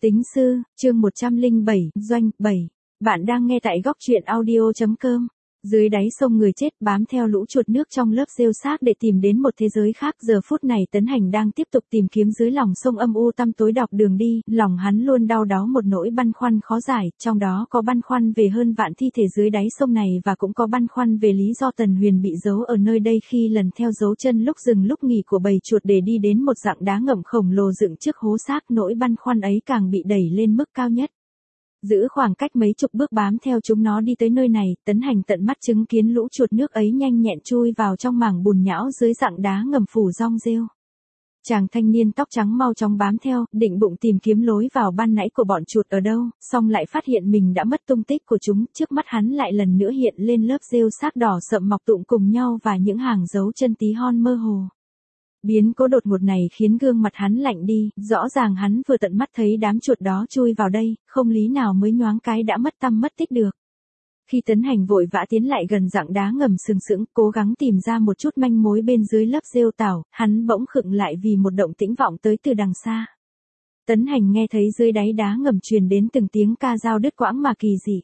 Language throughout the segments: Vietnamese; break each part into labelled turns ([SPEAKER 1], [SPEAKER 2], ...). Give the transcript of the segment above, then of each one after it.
[SPEAKER 1] Tính sư, chương 107, doanh, 7. Bạn đang nghe tại góc truyện audio.com. Dưới đáy sông người chết bám theo lũ chuột nước trong lớp rêu xác để tìm đến một thế giới khác. Giờ phút này Tấn Hành đang tiếp tục tìm kiếm dưới lòng sông âm u tăm tối đọc đường đi. Lòng hắn luôn đau đáu một nỗi băn khoăn khó giải, trong đó có băn khoăn về hơn vạn thi thể dưới đáy sông này và cũng có băn khoăn về lý do Tần Huyền bị giấu ở nơi đây khi lần theo dấu chân lúc dừng lúc nghỉ của bầy chuột để đi đến một dạng đá ngầm khổng lồ dựng trước hố xác. Nỗi băn khoăn ấy càng bị đẩy lên mức cao nhất. Giữ khoảng cách mấy chục bước bám theo chúng nó đi tới nơi này, Tấn Hành tận mắt chứng kiến lũ chuột nước ấy nhanh nhẹn chui vào trong mảng bùn nhão dưới dạng đá ngầm phủ rong rêu. Chàng thanh niên tóc trắng mau chóng bám theo, định bụng tìm kiếm lối vào ban nãy của bọn chuột ở đâu, song lại phát hiện mình đã mất tung tích của chúng. Trước mắt hắn lại lần nữa hiện lên lớp rêu xác đỏ sậm mọc tụm cùng nhau và những hàng dấu chân tí hon mơ hồ. Biến cố đột ngột này khiến gương mặt hắn lạnh đi, rõ ràng hắn vừa tận mắt thấy đám chuột đó chui vào đây, không lý nào mới nhoáng cái đã mất tăm mất tích được. Khi Tấn Hành vội vã tiến lại gần dạng đá ngầm sừng sững, cố gắng tìm ra một chút manh mối bên dưới lớp rêu tảo, hắn bỗng khựng lại vì một động tĩnh vọng tới từ đằng xa. Tấn Hành nghe thấy dưới đáy đá ngầm truyền đến từng tiếng ca dao đứt quãng mà kỳ dị.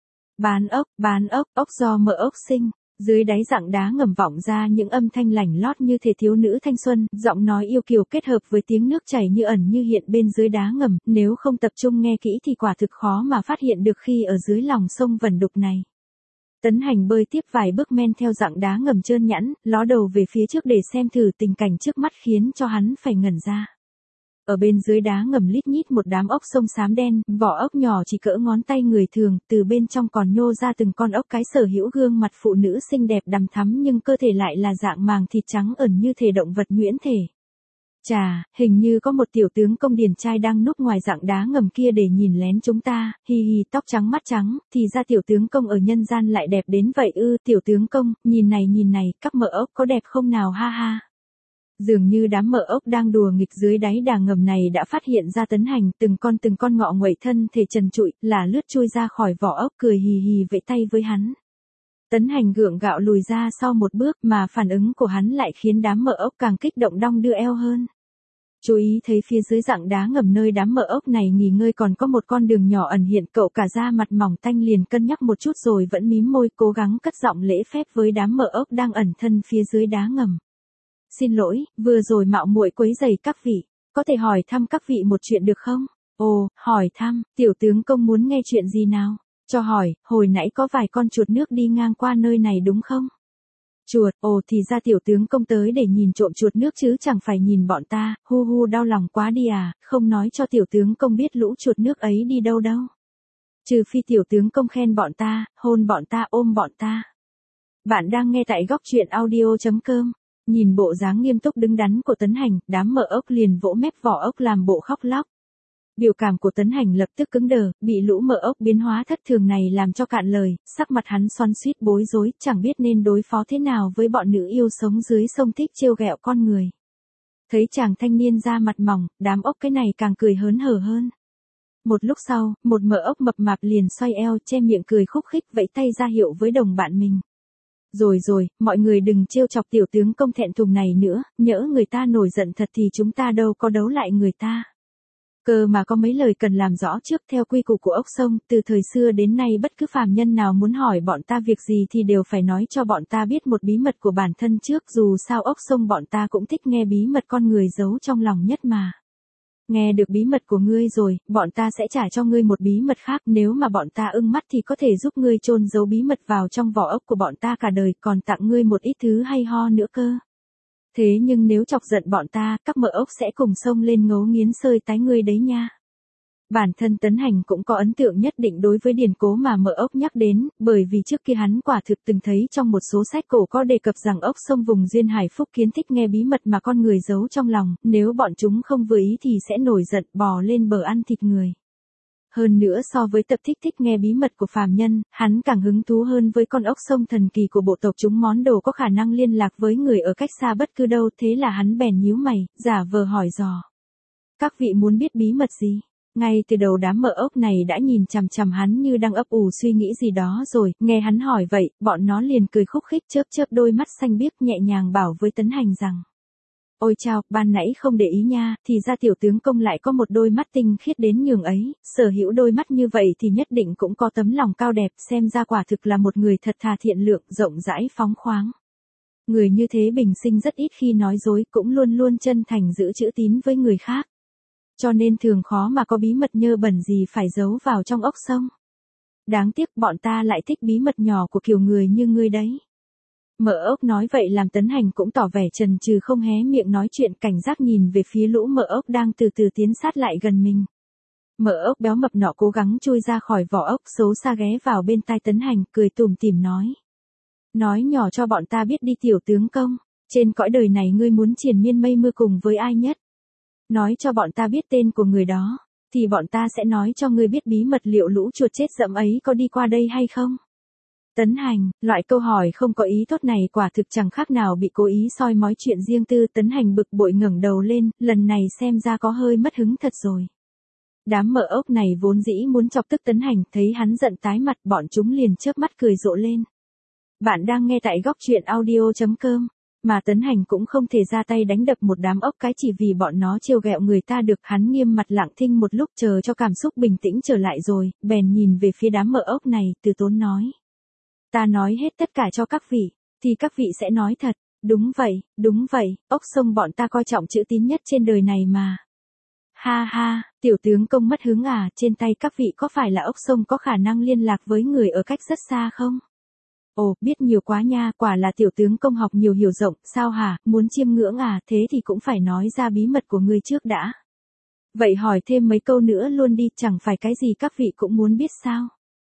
[SPEAKER 1] Bán ốc do mỡ ốc sinh. Dưới đáy dạng đá ngầm vọng ra những âm thanh lảnh lót như thể thiếu nữ thanh xuân, giọng nói yêu kiều kết hợp với tiếng nước chảy như ẩn như hiện bên dưới đá ngầm, nếu không tập trung nghe kỹ thì quả thực khó mà phát hiện được khi ở dưới lòng sông vẩn đục này. Tấn Hành bơi tiếp vài bước men theo dạng đá ngầm trơn nhẵn, ló đầu về phía trước để xem thử tình cảnh trước mắt khiến cho hắn phải ngẩn ra. Ở bên dưới đá ngầm lít nhít một đám ốc sông xám đen, vỏ ốc nhỏ chỉ cỡ ngón tay người thường, từ bên trong còn nhô ra từng con ốc cái sở hữu gương mặt phụ nữ xinh đẹp đằm thắm nhưng cơ thể lại là dạng màng thịt trắng ẩn như thể động vật nhuyễn thể. Chà, hình như có một tiểu tướng công điển trai đang núp ngoài dạng đá ngầm kia để nhìn lén chúng ta, hi hi, tóc trắng mắt trắng, thì ra tiểu tướng công ở nhân gian lại đẹp đến vậy ư. Tiểu tướng công, nhìn này, các mỡ ốc có đẹp không nào, ha ha. Dường như đám mỡ ốc đang đùa nghịch dưới đáy đà ngầm này đã phát hiện ra Tấn Hành, từng con ngọ nguậy thân thể trần trụi, là lướt chui ra khỏi vỏ ốc cười hì hì vẫy tay với hắn. Tấn Hành gượng gạo lùi ra sau một bước mà phản ứng của hắn lại khiến đám mỡ ốc càng kích động đong đưa eo hơn. Chú ý thấy phía dưới dạng đá ngầm nơi đám mỡ ốc này nghỉ ngơi còn có một con đường nhỏ ẩn hiện, cậu cả da mặt mỏng tanh liền cân nhắc một chút rồi vẫn mím môi cố gắng cất giọng lễ phép với đám mỡ ốc đang ẩn thân phía dưới đá ngầm. Xin lỗi, vừa rồi mạo muội quấy rầy các vị, có thể hỏi thăm các vị một chuyện được không? Ồ, hỏi thăm, tiểu tướng công muốn nghe chuyện gì nào? Cho hỏi, hồi nãy có vài con chuột nước đi ngang qua nơi này đúng không? Chuột, ồ thì ra tiểu tướng công tới để nhìn trộm chuột nước chứ chẳng phải nhìn bọn ta, hu đau lòng quá đi à, không nói cho tiểu tướng công biết lũ chuột nước ấy đi đâu đâu. Trừ phi tiểu tướng công khen bọn ta, hôn bọn ta, ôm bọn ta. Bạn đang nghe tại góc truyện audio.com. Nhìn bộ dáng nghiêm túc đứng đắn của Tấn Hành, đám mỡ ốc liền vỗ mép vỏ ốc làm bộ khóc lóc. Biểu cảm của Tấn Hành lập tức cứng đờ, bị lũ mỡ ốc biến hóa thất thường này làm cho cạn lời, sắc mặt hắn xoắn xuýt bối rối, chẳng biết nên đối phó thế nào với bọn nữ yêu sống dưới sông thích trêu ghẹo con người. Thấy chàng thanh niên da mặt mỏng, đám ốc cái này càng cười hớn hở hơn. Một lúc sau, một mỡ ốc mập mạp liền xoay eo che miệng cười khúc khích vẫy tay ra hiệu với đồng bạn mình. Rồi, mọi người đừng trêu chọc tiểu tướng công thẹn thùng này nữa, nhỡ người ta nổi giận thật thì chúng ta đâu có đấu lại người ta. Cơ mà có mấy lời cần làm rõ trước. Theo quy củ của ốc sông, từ thời xưa đến nay bất cứ phàm nhân nào muốn hỏi bọn ta việc gì thì đều phải nói cho bọn ta biết một bí mật của bản thân trước, dù sao ốc sông bọn ta cũng thích nghe bí mật con người giấu trong lòng nhất mà. Nghe được bí mật của ngươi rồi, bọn ta sẽ trả cho ngươi một bí mật khác, nếu mà bọn ta ưng mắt thì có thể giúp ngươi chôn giấu bí mật vào trong vỏ ốc của bọn ta cả đời, còn tặng ngươi một ít thứ hay ho nữa cơ. Thế nhưng nếu chọc giận bọn ta, các mỡ ốc sẽ cùng xông lên ngấu nghiến xơi tái ngươi đấy nha. Bản thân Tấn Hành cũng có ấn tượng nhất định đối với điển cố mà mỡ ốc nhắc đến, bởi vì trước kia hắn quả thực từng thấy trong một số sách cổ có đề cập rằng ốc sông vùng duyên hải phúc kiến thích nghe bí mật mà con người giấu trong lòng, nếu bọn chúng không vừa ý thì sẽ nổi giận bò lên bờ ăn thịt người. Hơn nữa so với tập thích nghe bí mật của phàm nhân, hắn càng hứng thú hơn với con ốc sông thần kỳ của bộ tộc chúng món đồ có khả năng liên lạc với người ở cách xa bất cứ đâu, thế là hắn bèn nhíu mày, giả vờ hỏi dò. Các vị muốn biết bí mật gì? Ngay từ đầu đám mỡ ốc này đã nhìn chằm chằm hắn như đang ấp ủ suy nghĩ gì đó rồi, nghe hắn hỏi vậy, bọn nó liền cười khúc khích chớp đôi mắt xanh biếc nhẹ nhàng bảo với Tấn Hành rằng. Ôi chao, ban nãy không để ý nha, thì ra tiểu tướng công lại có một đôi mắt tinh khiết đến nhường ấy, sở hữu đôi mắt như vậy thì nhất định cũng có tấm lòng cao đẹp, xem ra quả thực là một người thật thà thiện lượng, rộng rãi phóng khoáng. Người như thế bình sinh rất ít khi nói dối, cũng luôn luôn chân thành giữ chữ tín với người khác. Cho nên thường khó mà có bí mật nhơ bẩn gì phải giấu vào trong ốc sông. Đáng tiếc bọn ta lại thích bí mật nhỏ của kiểu người như ngươi đấy. Mợ ốc nói vậy làm Tấn Hành cũng tỏ vẻ chần chừ không hé miệng nói chuyện, cảnh giác nhìn về phía lũ mợ ốc đang từ từ tiến sát lại gần mình. Mợ ốc béo mập nọ cố gắng chui ra khỏi vỏ ốc, xấu xa ghé vào bên tai Tấn Hành, cười tủm tỉm nói. Nói nhỏ cho bọn ta biết đi tiểu tướng công, trên cõi đời này ngươi muốn triền miên mây mưa cùng với ai nhất? Nói cho bọn ta biết tên của người đó, thì bọn ta sẽ nói cho ngươi biết bí mật liệu lũ chuột chết dẫm ấy có đi qua đây hay không? Tấn Hành, loại câu hỏi không có ý tốt này quả thực chẳng khác nào bị cố ý soi mói chuyện riêng tư. Tấn Hành bực bội ngẩng đầu lên, lần này xem ra có hơi mất hứng thật rồi. Đám mợ ốc này vốn dĩ muốn chọc tức Tấn Hành, thấy hắn giận tái mặt, bọn chúng liền chớp mắt cười rộ lên. Bạn đang nghe tại góc truyện audio.com, mà Tấn Hành cũng không thể ra tay đánh đập một đám ốc cái chỉ vì bọn nó trêu ghẹo người ta được. Hắn nghiêm mặt lặng thinh một lúc chờ cho cảm xúc bình tĩnh trở lại rồi, bèn nhìn về phía đám mợ ốc này, từ tốn nói. Ta nói hết tất cả cho các vị, thì các vị sẽ nói thật. Đúng vậy, ốc sông bọn ta coi trọng chữ tín nhất trên đời này mà. Ha ha, tiểu tướng công mất hứng à, trên tay các vị có phải là ốc sông có khả năng liên lạc với người ở cách rất xa không? Ồ, biết nhiều quá nha, quả là tiểu tướng công học nhiều hiểu rộng, sao hả, muốn chiêm ngưỡng à, thế thì cũng phải nói ra bí mật của ngươi trước đã. Vậy hỏi thêm mấy câu nữa luôn đi, chẳng phải cái gì các vị cũng muốn biết sao?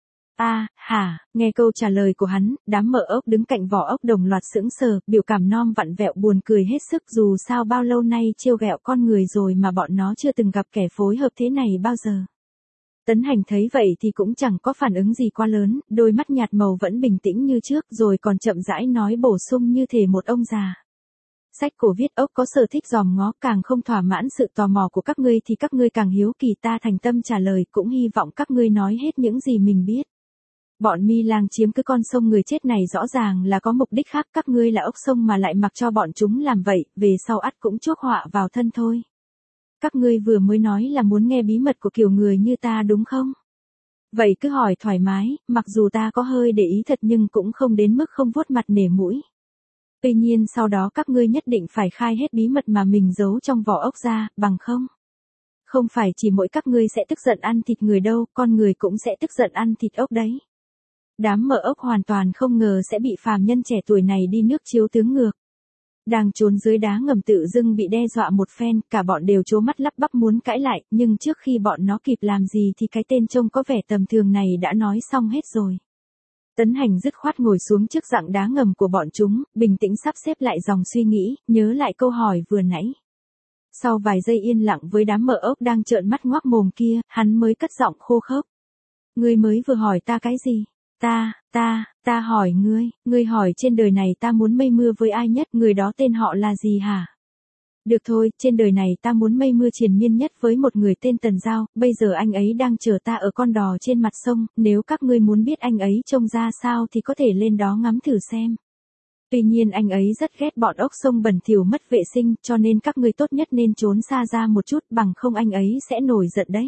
[SPEAKER 1] Hả, nghe câu trả lời của hắn, đám mợ ốc đứng cạnh vỏ ốc đồng loạt sững sờ, biểu cảm non vặn vẹo buồn cười hết sức, dù sao bao lâu nay trêu ghẹo con người rồi mà bọn nó chưa từng gặp kẻ phối hợp thế này bao giờ. Tấn Hành thấy vậy thì cũng chẳng có phản ứng gì quá lớn, đôi mắt nhạt màu vẫn bình tĩnh như trước, rồi còn chậm rãi nói bổ sung như thể một ông già. Sách cổ viết ốc có sở thích dòm ngó, càng không thỏa mãn sự tò mò của các ngươi thì các ngươi càng hiếu kỳ. Ta thành tâm trả lời, cũng hy vọng các ngươi nói hết những gì mình biết. Bọn mi lang chiếm cứ con sông người chết này rõ ràng là có mục đích khác, các ngươi là ốc sông mà lại mặc cho bọn chúng làm vậy, về sau ắt cũng chuốc họa vào thân thôi. Các ngươi vừa mới nói là muốn nghe bí mật của kiểu người như ta đúng không? Vậy cứ hỏi thoải mái, mặc dù ta có hơi để ý thật nhưng cũng không đến mức không vuốt mặt nể mũi. Tuy nhiên sau đó các ngươi nhất định phải khai hết bí mật mà mình giấu trong vỏ ốc ra, bằng không? Không phải chỉ mỗi các ngươi sẽ tức giận ăn thịt người đâu, con người cũng sẽ tức giận ăn thịt ốc đấy. Đám mợ ốc hoàn toàn không ngờ sẽ bị phàm nhân trẻ tuổi này đi nước chiếu tướng ngược. Đang trốn dưới đá ngầm tự dưng bị đe dọa một phen, cả bọn đều trố mắt lắp bắp muốn cãi lại, nhưng trước khi bọn nó kịp làm gì thì cái tên trông có vẻ tầm thường này đã nói xong hết rồi. Tấn Hành dứt khoát ngồi xuống trước dạng đá ngầm của bọn chúng, bình tĩnh sắp xếp lại dòng suy nghĩ, nhớ lại câu hỏi vừa nãy. Sau vài giây yên lặng với đám mợ ốc đang trợn mắt ngoác mồm kia, hắn mới cất giọng khô khốc. Ngươi mới vừa hỏi ta cái gì? Ta hỏi ngươi hỏi trên đời này ta muốn mây mưa với ai nhất, người đó tên họ là gì hả? Được thôi, trên đời này ta muốn mây mưa triền miên nhất với một người tên Tần Giao, bây giờ anh ấy đang chờ ta ở con đò trên mặt sông, nếu các ngươi muốn biết anh ấy trông ra sao thì có thể lên đó ngắm thử xem. Tuy nhiên anh ấy rất ghét bọn ốc sông bẩn thỉu mất vệ sinh, cho nên các ngươi tốt nhất nên trốn xa ra một chút, bằng không anh ấy sẽ nổi giận đấy.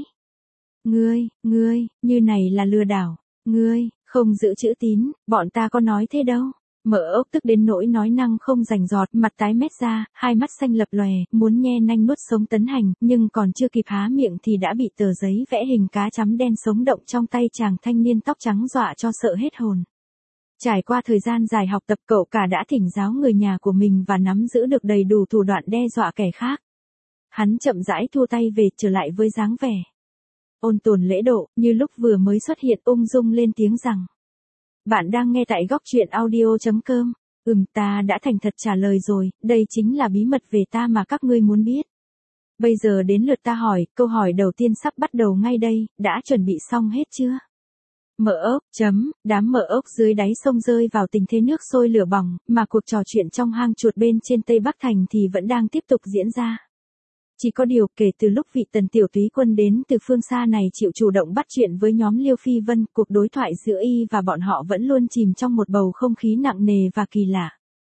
[SPEAKER 1] Ngươi, như này là lừa đảo. Ngươi, không giữ chữ tín, bọn ta có nói thế đâu. Mợ ốc tức đến nỗi nói năng không rành rọt, mặt tái mét ra, hai mắt xanh lập lòe, muốn nhe nanh nuốt sống Tấn Hành, nhưng còn chưa kịp há miệng thì đã bị tờ giấy vẽ hình cá chấm đen sống động trong tay chàng thanh niên tóc trắng dọa cho sợ hết hồn. Trải qua thời gian dài học tập, cậu cả đã thỉnh giáo người nhà của mình và nắm giữ được đầy đủ thủ đoạn đe dọa kẻ khác. Hắn chậm rãi thua tay về, trở lại với dáng vẻ ôn tồn lễ độ, như lúc vừa mới xuất hiện, ung dung lên tiếng rằng. Bạn đang nghe tại góc truyện audio.com. Ta đã thành thật trả lời rồi, đây chính là bí mật về ta mà các ngươi muốn biết. Bây giờ đến lượt ta hỏi, câu hỏi đầu tiên sắp bắt đầu ngay đây, đã chuẩn bị xong hết chưa? Mợ ốc, đám mợ ốc dưới đáy sông rơi vào tình thế nước sôi lửa bỏng, mà cuộc trò chuyện trong hang chuột bên trên Tây Bắc Thành thì vẫn đang tiếp tục diễn ra. Chỉ có điều kể từ lúc vị Tần tiểu túy quân đến từ phương xa này chịu chủ động bắt chuyện với nhóm Liêu Phi Vân, cuộc đối thoại giữa y và bọn họ vẫn luôn chìm trong một bầu không khí nặng nề và kỳ lạ.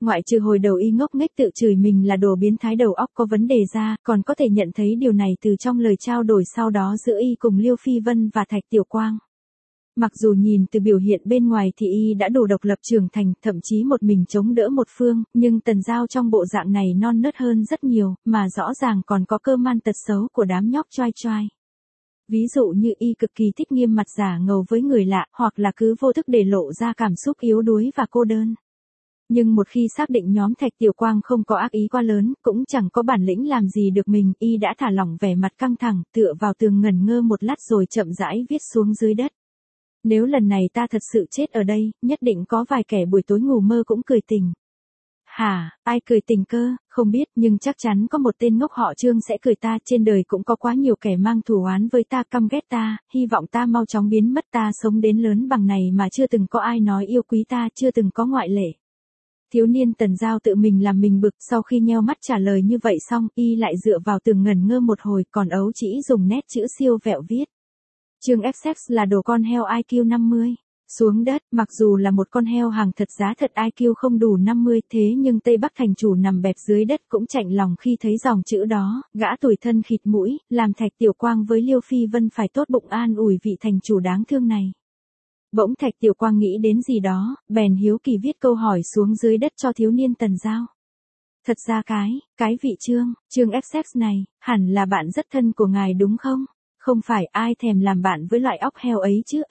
[SPEAKER 1] Ngoại trừ hồi đầu y ngốc nghếch tự chửi mình là đồ biến thái đầu óc có vấn đề ra, còn có thể nhận thấy điều này từ trong lời trao đổi sau đó giữa y cùng Liêu Phi Vân và Thạch Tiểu Quang. Mặc dù nhìn từ biểu hiện bên ngoài thì y đã đủ độc lập trưởng thành, thậm chí một mình chống đỡ một phương, nhưng Tần Giao trong bộ dạng này non nớt hơn rất nhiều, mà rõ ràng còn có cơ man tật xấu của đám nhóc choai choai. Ví dụ như y cực kỳ thích nghiêm mặt giả ngầu với người lạ, hoặc là cứ vô thức để lộ ra cảm xúc yếu đuối và cô đơn. Nhưng một khi xác định nhóm Thạch Tiểu Quang không có ác ý quá lớn, cũng chẳng có bản lĩnh làm gì được mình, y đã thả lỏng vẻ mặt căng thẳng, tựa vào tường ngẩn ngơ một lát rồi chậm rãi viết xuống dưới đất. Nếu lần này ta thật sự chết ở đây, nhất định có vài kẻ buổi tối ngủ mơ cũng cười tỉnh. Hả, ai cười tỉnh cơ, không biết, nhưng chắc chắn có một tên ngốc họ Trương sẽ cười ta, trên đời cũng có quá nhiều kẻ mang thù oán với ta, căm ghét ta, hy vọng ta mau chóng biến mất, ta sống đến lớn bằng này mà chưa từng có ai nói yêu quý ta, chưa từng có ngoại lệ. Thiếu niên Tần Giao tự mình làm mình bực, sau khi nheo mắt trả lời như vậy xong, y lại dựa vào tường ngẩn ngơ một hồi, còn ấu chỉ dùng nét chữ siêu vẹo viết. Trương FX là đồ con heo IQ 50. Xuống đất, mặc dù là một con heo hàng thật giá thật IQ không đủ 50, thế nhưng Tây Bắc thành chủ nằm bẹp dưới đất cũng chạnh lòng khi thấy dòng chữ đó, gã tủi thân khịt mũi, làm Thạch Tiểu Quang với Liêu Phi Vân phải tốt bụng an ủi vị thành chủ đáng thương này. Bỗng Thạch Tiểu Quang nghĩ đến gì đó, bèn hiếu kỳ viết câu hỏi xuống dưới đất cho thiếu niên Tần Giao. Thật ra cái vị Trương FX này, hẳn là bạn rất thân của ngài đúng không? Không phải ai thèm làm bạn với loại óc heo ấy chứ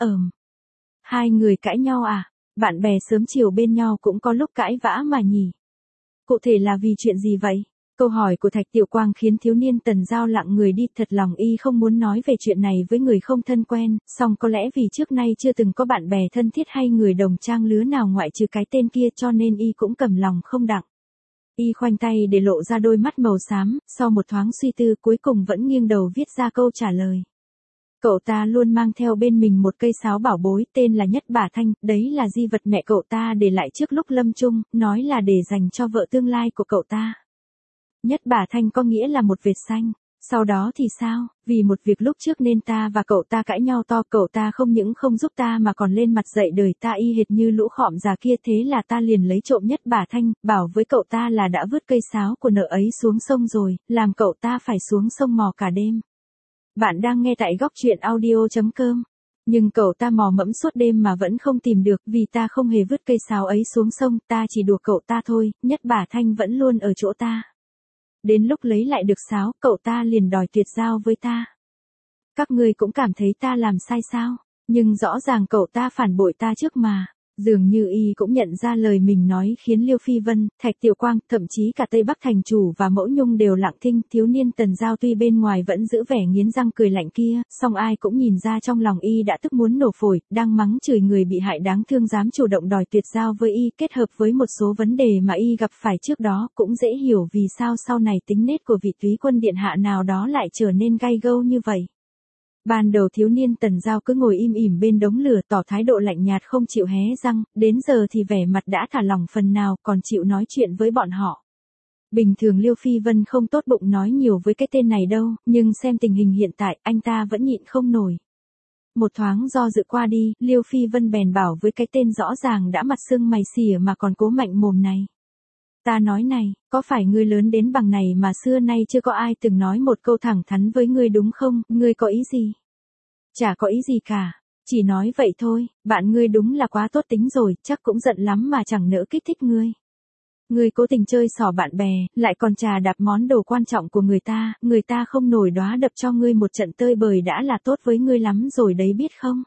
[SPEAKER 1] Hai người cãi nhau à? Bạn bè sớm chiều bên nhau cũng có lúc cãi vã mà nhỉ? Cụ thể là vì chuyện gì vậy? Câu hỏi của Thạch Tiểu Quang khiến thiếu niên Tần Giao lặng người đi, thật lòng y không muốn nói về chuyện này với người không thân quen, song có lẽ vì trước nay chưa từng có bạn bè thân thiết hay người đồng trang lứa nào ngoại trừ cái tên kia cho nên y cũng cầm lòng không đặng. Y khoanh tay để lộ ra đôi mắt màu xám, sau một thoáng suy tư cuối cùng vẫn nghiêng đầu viết ra câu trả lời. Cậu ta luôn mang theo bên mình một cây sáo bảo bối tên là Nhất Bả Thanh, đấy là di vật mẹ cậu ta để lại trước lúc lâm chung, nói là để dành cho vợ tương lai của cậu ta. Nhất Bả Thanh có nghĩa là một vệt xanh. Sau đó thì sao, vì một việc lúc trước nên ta và cậu ta cãi nhau to, cậu ta không những không giúp ta mà còn lên mặt dạy đời ta y hệt như lũ khọm già kia, thế là ta liền lấy trộm Nhất Bả Thanh, bảo với cậu ta là đã vứt cây sáo của nợ ấy xuống sông rồi, làm cậu ta phải xuống sông mò cả đêm. Bạn đang nghe tại góc truyện audio.com. Nhưng cậu ta mò mẫm suốt đêm mà vẫn không tìm được, vì ta không hề vứt cây sáo ấy xuống sông, ta chỉ đùa cậu ta thôi, Nhất Bả Thanh vẫn luôn ở chỗ ta. Đến lúc lấy lại được sáo, cậu ta liền đòi tuyệt giao với ta. Các ngươi cũng cảm thấy ta làm sai sao? Nhưng rõ ràng cậu ta phản bội ta trước mà. Dường như y cũng nhận ra lời mình nói khiến Liêu Phi Vân, Thạch Tiểu Quang, thậm chí cả Tây Bắc thành chủ và Mẫu Nhung đều lặng thinh. Thiếu niên Tần Giao tuy bên ngoài vẫn giữ vẻ nghiến răng cười lạnh kia, song ai cũng nhìn ra trong lòng y đã tức muốn nổ phổi, đang mắng chửi người bị hại đáng thương dám chủ động đòi tuyệt giao với y, kết hợp với một số vấn đề mà y gặp phải trước đó, cũng dễ hiểu vì sao sau này tính nết của vị túy quân điện hạ nào đó lại trở nên gay gâu như vậy. Ban đầu thiếu niên Tần Giao cứ ngồi im ỉm bên đống lửa tỏ thái độ lạnh nhạt không chịu hé răng, đến giờ thì vẻ mặt đã thả lỏng phần nào còn chịu nói chuyện với bọn họ. Bình thường Liêu Phi Vân không tốt bụng nói nhiều với cái tên này đâu, nhưng xem tình hình hiện tại anh ta vẫn nhịn không nổi. Một thoáng do dự qua đi, Liêu Phi Vân bèn bảo với cái tên rõ ràng đã mặt sưng mày xỉa mà còn cố mạnh mồm này. Ta nói này, có phải ngươi lớn đến bằng này mà xưa nay chưa có ai từng nói một câu thẳng thắn với ngươi đúng không, ngươi có ý gì? Chả có ý gì cả, chỉ nói vậy thôi, bạn ngươi đúng là quá tốt tính rồi, chắc cũng giận lắm mà chẳng nỡ kích thích ngươi. Ngươi cố tình chơi xỏ bạn bè, lại còn trà đạp món đồ quan trọng của người ta không nổi đóa đập cho ngươi một trận tơi bời đã là tốt với ngươi lắm rồi đấy biết không?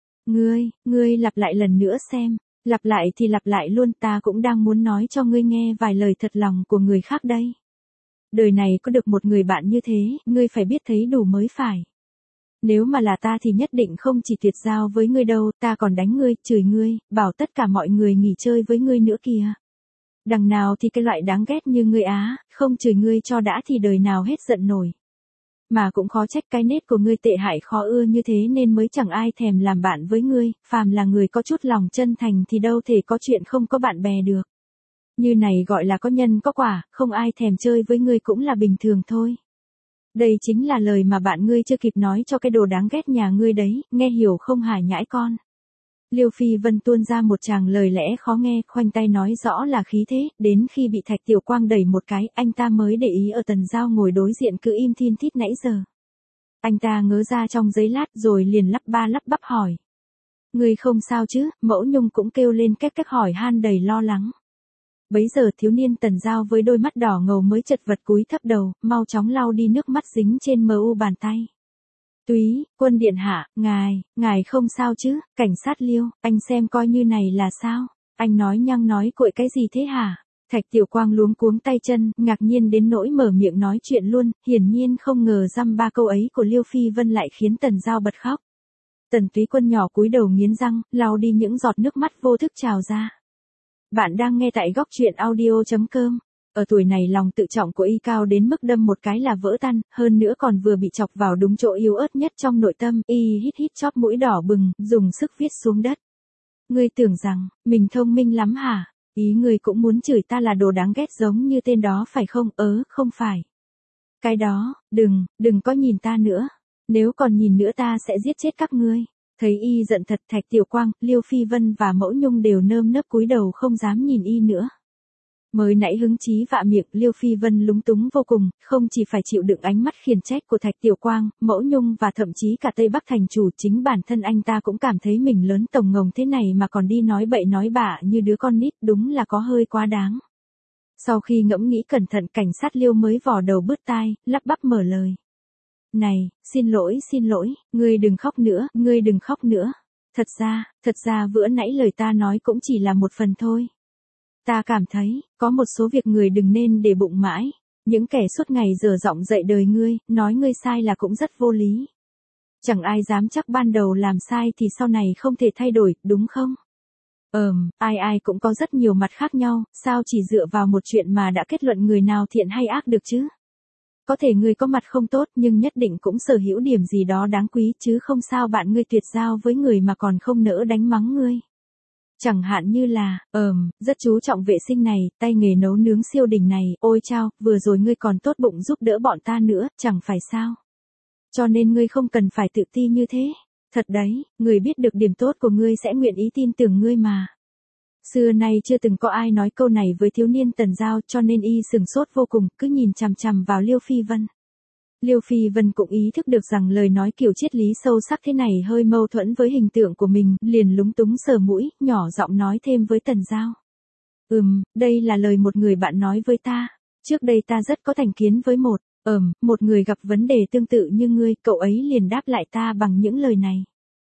[SPEAKER 1] Ngươi lặp lại lần nữa xem. Lặp lại thì lặp lại luôn, ta cũng đang muốn nói cho ngươi nghe vài lời thật lòng của người khác đây. Đời này có được một người bạn như thế, ngươi phải biết thấy đủ mới phải. Nếu mà là ta thì nhất định không chỉ tuyệt giao với ngươi đâu, ta còn đánh ngươi, chửi ngươi, bảo tất cả mọi người nghỉ chơi với ngươi nữa kìa. Đằng nào thì cái loại đáng ghét như ngươi không chửi ngươi cho đã thì đời nào hết giận nổi. Mà cũng khó trách cái nết của ngươi tệ hại khó ưa như thế nên mới chẳng ai thèm làm bạn với ngươi, phàm là người có chút lòng chân thành thì đâu thể có chuyện không có bạn bè được. Như này gọi là có nhân có quả, không ai thèm chơi với ngươi cũng là bình thường thôi. Đây chính là lời mà bạn ngươi chưa kịp nói cho cái đồ đáng ghét nhà ngươi đấy, nghe hiểu không hả nhãi con? Liêu Phi Vân tuôn ra một tràng lời lẽ khó nghe, khoanh tay nói rõ là khí thế, đến khi bị Thạch Tiểu Quang đẩy một cái, anh ta mới để ý ở Tần Giao ngồi đối diện cứ im thin thít nãy giờ. Anh ta ngớ ra trong giấy lát rồi liền lắp ba lắp bắp hỏi. Người không sao chứ? Mẫu Nhung cũng kêu lên két két hỏi han đầy lo lắng. Bấy giờ thiếu niên Tần Giao với đôi mắt đỏ ngầu mới chật vật cúi thấp đầu, mau chóng lau đi nước mắt dính trên mu bàn tay. Túy, quân điện hạ, ngài không sao chứ? Cảnh sát Liêu, anh xem coi như này là sao? Anh nói nhăng nói cuội cái gì thế hả? Thạch Tiểu Quang luống cuống tay chân, ngạc nhiên đến nỗi mở miệng nói chuyện luôn, hiển nhiên không ngờ dăm ba câu ấy của Liêu Phi Vân lại khiến Tần Giao bật khóc. Tần Túy Quân nhỏ cúi đầu nghiến răng, lau đi những giọt nước mắt vô thức trào ra. Bạn đang nghe tại góc truyện audio.com. Ở tuổi này lòng tự trọng của y cao đến mức đâm một cái là vỡ tan, hơn nữa còn vừa bị chọc vào đúng chỗ yếu ớt nhất trong nội tâm, y hít hít chóp mũi đỏ bừng, dùng sức viết xuống đất. Ngươi tưởng rằng, mình thông minh lắm hả? Ý ngươi cũng muốn chửi ta là đồ đáng ghét giống như tên đó phải không? Không phải. Cái đó, đừng có nhìn ta nữa. Nếu còn nhìn nữa ta sẽ giết chết các ngươi. Thấy y giận thật, Thạch Tiểu Quang, Liêu Phi Vân và Mẫu Nhung đều nơm nớp cúi đầu không dám nhìn y nữa. Mới nãy hứng chí vạ miệng, Liêu Phi Vân lúng túng vô cùng, không chỉ phải chịu đựng ánh mắt khiển trách của Thạch Tiểu Quang, Mẫu Nhung và thậm chí cả Tây Bắc thành chủ, chính bản thân anh ta cũng cảm thấy mình lớn tổng ngồng thế này mà còn đi nói bậy nói bạ như đứa con nít, đúng là có hơi quá đáng. Sau khi ngẫm nghĩ cẩn thận, cảnh sát Liêu mới vò đầu bứt tai, lắp bắp mở lời. Này, xin lỗi, ngươi đừng khóc nữa. Thật ra bữa nãy lời ta nói cũng chỉ là một phần thôi. Ta cảm thấy, có một số việc người đừng nên để bụng mãi. Những kẻ suốt ngày dở giọng dạy đời ngươi, nói ngươi sai là cũng rất vô lý. Chẳng ai dám chắc ban đầu làm sai thì sau này không thể thay đổi, đúng không? Ai cũng có rất nhiều mặt khác nhau, sao chỉ dựa vào một chuyện mà đã kết luận người nào thiện hay ác được chứ? Có thể ngươi có mặt không tốt nhưng nhất định cũng sở hữu điểm gì đó đáng quý chứ không sao bạn ngươi tuyệt giao với người mà còn không nỡ đánh mắng ngươi. Chẳng hạn như là, rất chú trọng vệ sinh này, tay nghề nấu nướng siêu đỉnh này, ôi chao, vừa rồi ngươi còn tốt bụng giúp đỡ bọn ta nữa, chẳng phải sao. Cho nên ngươi không cần phải tự ti như thế. Thật đấy, người biết được điểm tốt của ngươi sẽ nguyện ý tin tưởng ngươi mà. Xưa nay chưa từng có ai nói câu này với thiếu niên Tần Giao cho nên y sừng sốt vô cùng, cứ nhìn chằm chằm vào Liêu Phi Vân. Liêu Phi Vân cũng ý thức được rằng lời nói kiểu triết lý sâu sắc thế này hơi mâu thuẫn với hình tượng của mình, liền lúng túng sờ mũi, nhỏ giọng nói thêm với Tần Giao. Đây là lời một người bạn nói với ta. Trước đây ta rất có thành kiến với một người gặp vấn đề tương tự như ngươi, cậu ấy liền đáp lại ta bằng những lời này.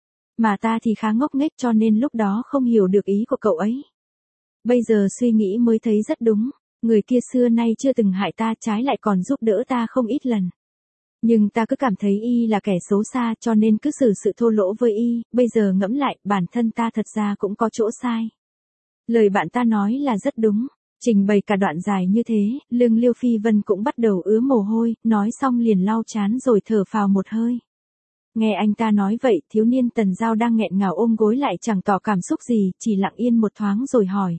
[SPEAKER 1] Mà ta thì khá ngốc nghếch cho nên lúc đó không hiểu được ý của cậu ấy. Bây giờ suy nghĩ mới thấy rất đúng, người kia xưa nay chưa từng hại ta, trái lại còn giúp đỡ ta không ít lần. Nhưng ta cứ cảm thấy y là kẻ xấu xa cho nên cứ xử sự thô lỗ với y, bây giờ ngẫm lại, bản thân ta thật ra cũng có chỗ sai. Lời bạn ta nói là rất đúng. Trình bày cả đoạn dài như thế, lưng Liêu Phi Vân cũng bắt đầu ứa mồ hôi, nói xong liền lau trán rồi thở phào một hơi. Nghe anh ta nói vậy, thiếu niên Tần Giao đang nghẹn ngào ôm gối lại chẳng tỏ cảm xúc gì, chỉ lặng yên một thoáng rồi hỏi.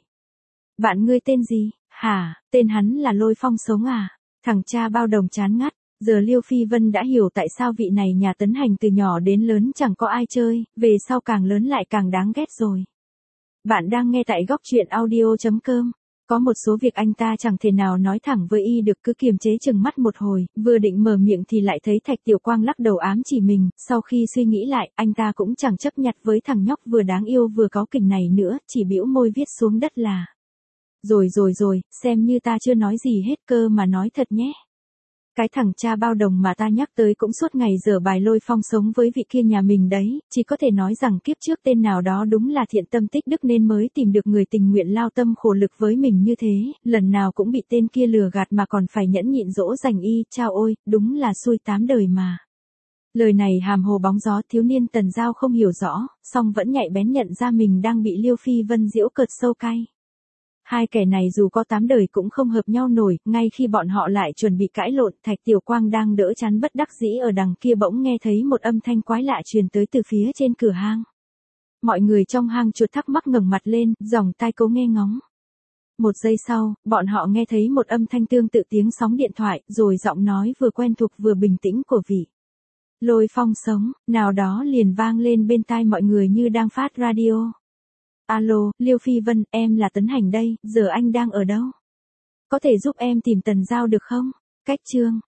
[SPEAKER 1] Bạn ngươi tên gì? Hả, tên hắn là Lôi Phong Sống à? Thằng cha bao đồng chán ngắt. Giờ Liêu Phi Vân đã hiểu tại sao vị này nhà Tấn Hành từ nhỏ đến lớn chẳng có ai chơi, về sau càng lớn lại càng đáng ghét rồi. Bạn đang nghe tại góc truyện audio.com. Có một số việc anh ta chẳng thể nào nói thẳng với y được, cứ kiềm chế chừng mắt một hồi, vừa định mở miệng thì lại thấy Thạch Tiểu Quang lắc đầu ám chỉ mình, sau khi suy nghĩ lại, anh ta cũng chẳng chấp nhặt với thằng nhóc vừa đáng yêu vừa cáu kỉnh này nữa, chỉ bĩu môi viết xuống đất là. Rồi, xem như ta chưa nói gì hết cơ mà nói thật nhé. Cái thằng cha bao đồng mà ta nhắc tới cũng suốt ngày dở bài Lôi Phong Sống với vị kia nhà mình đấy, chỉ có thể nói rằng kiếp trước tên nào đó đúng là thiện tâm tích đức nên mới tìm được người tình nguyện lao tâm khổ lực với mình như thế, lần nào cũng bị tên kia lừa gạt mà còn phải nhẫn nhịn dỗ dành y, chao ôi, đúng là xui tám đời mà. Lời này hàm hồ bóng gió, thiếu niên Tần Giao không hiểu rõ, song vẫn nhạy bén nhận ra mình đang bị Liêu Phi Vân giễu cợt sâu cay. Hai kẻ này dù có tám đời cũng không hợp nhau nổi, ngay khi bọn họ lại chuẩn bị cãi lộn, Thạch Tiểu Quang đang đỡ chán bất đắc dĩ ở đằng kia bỗng nghe thấy một âm thanh quái lạ truyền tới từ phía trên cửa hang. Mọi người trong hang chuột thắc mắc ngẩng mặt lên, dòng tai cố nghe ngóng. Một giây sau, bọn họ nghe thấy một âm thanh tương tự tiếng sóng điện thoại, rồi giọng nói vừa quen thuộc vừa bình tĩnh của vị Lôi phong sống, nào đó liền vang lên bên tai mọi người như đang phát radio. Alo, Liêu Phi Vân, em là Tấn Hành đây, giờ anh đang ở đâu? Có thể giúp em tìm Tần Giao được không? Cách chương.